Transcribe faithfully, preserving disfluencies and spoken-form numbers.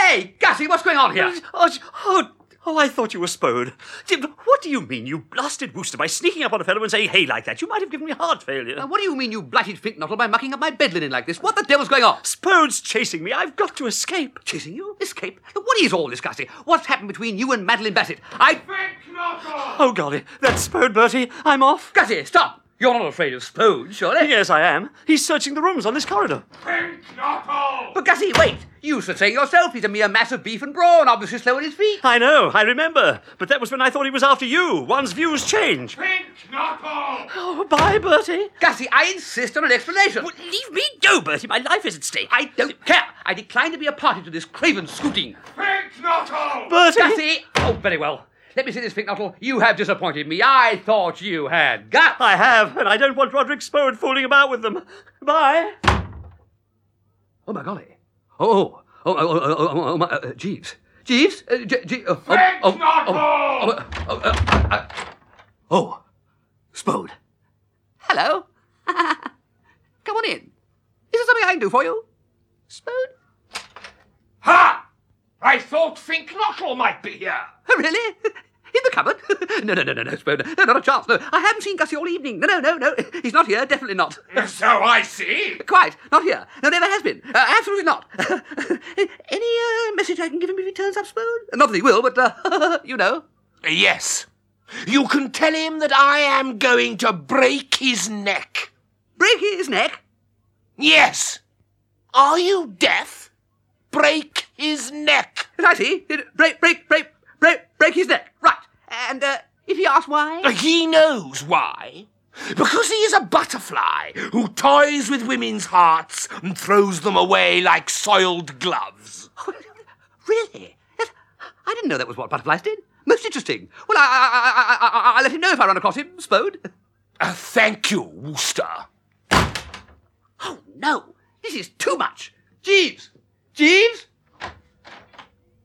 Hey, Gussie, what's going on here? Oh, oh, oh, I thought you were Spode. What do you mean, you blasted Wooster, by sneaking up on a fellow and saying hey like that? You might have given me heart failure. Uh, what do you mean, you blighted Finknottle, by mucking up my bed linen like this? What the devil's going on? Spode's chasing me. I've got to escape. Chasing you? Escape? What is all this, Gussie? What's happened between you and Madeline Bassett? I... Finknottle! Oh, golly, that's Spode, Bertie. I'm off. Gussie, stop! You're not afraid of Spode, surely? Yes, I am. He's searching the rooms on this corridor. Finknottle! But Gussie, wait! You should say yourself he's a mere mass of beef and brawn, obviously slow on his feet. I know, I remember. But that was when I thought he was after you. One's views change. Finknottle! Oh, bye, Bertie. Gussie, I insist on an explanation. Well, leave me go, Bertie. My life is at stake. I don't care. I decline to be a party to this craven scooting. Finknottle! Bertie! Gussie! Oh, very well. Let me see this, Finknottle. You have disappointed me. I thought you had guts. I have, and I don't want Roderick Spode fooling about with them. Bye. Oh, my golly. Oh, oh, oh, oh, oh, oh, oh my, uh, Jeeves. Jeeves? Uh, J- J- oh, oh, oh, Finknottle! oh, oh, oh, uh, uh, uh, oh, Spode. Hello. Come on in. Is there something I can do for you? Spode? Ha! I thought Finknottle might be here. Oh, really? In the cupboard? no, no, no, no, no, Spode. No, not a chance. No, I haven't seen Gussie all evening. No, no, no, no. He's not here. Definitely not. So I see. Quite. Not here. No, never has been. Uh, absolutely not. Any uh, message I can give him if he turns up, Spode? Not that he will, but, uh, you know. Yes. You can tell him that I am going to break his neck. Break his neck? Yes. Are you deaf? Break his neck. I see. Break, break, break, break, break his neck. Right. And, uh, if he asks why? He knows why. Because he is a butterfly who toys with women's hearts and throws them away like soiled gloves. Really? Yes. I didn't know that was what butterflies did. Most interesting. Well, I, I, I, I, I'll let him know if I run across him, Spode. Uh, thank you, Wooster. Oh, no. This is too much. Jeeves! Jeeves!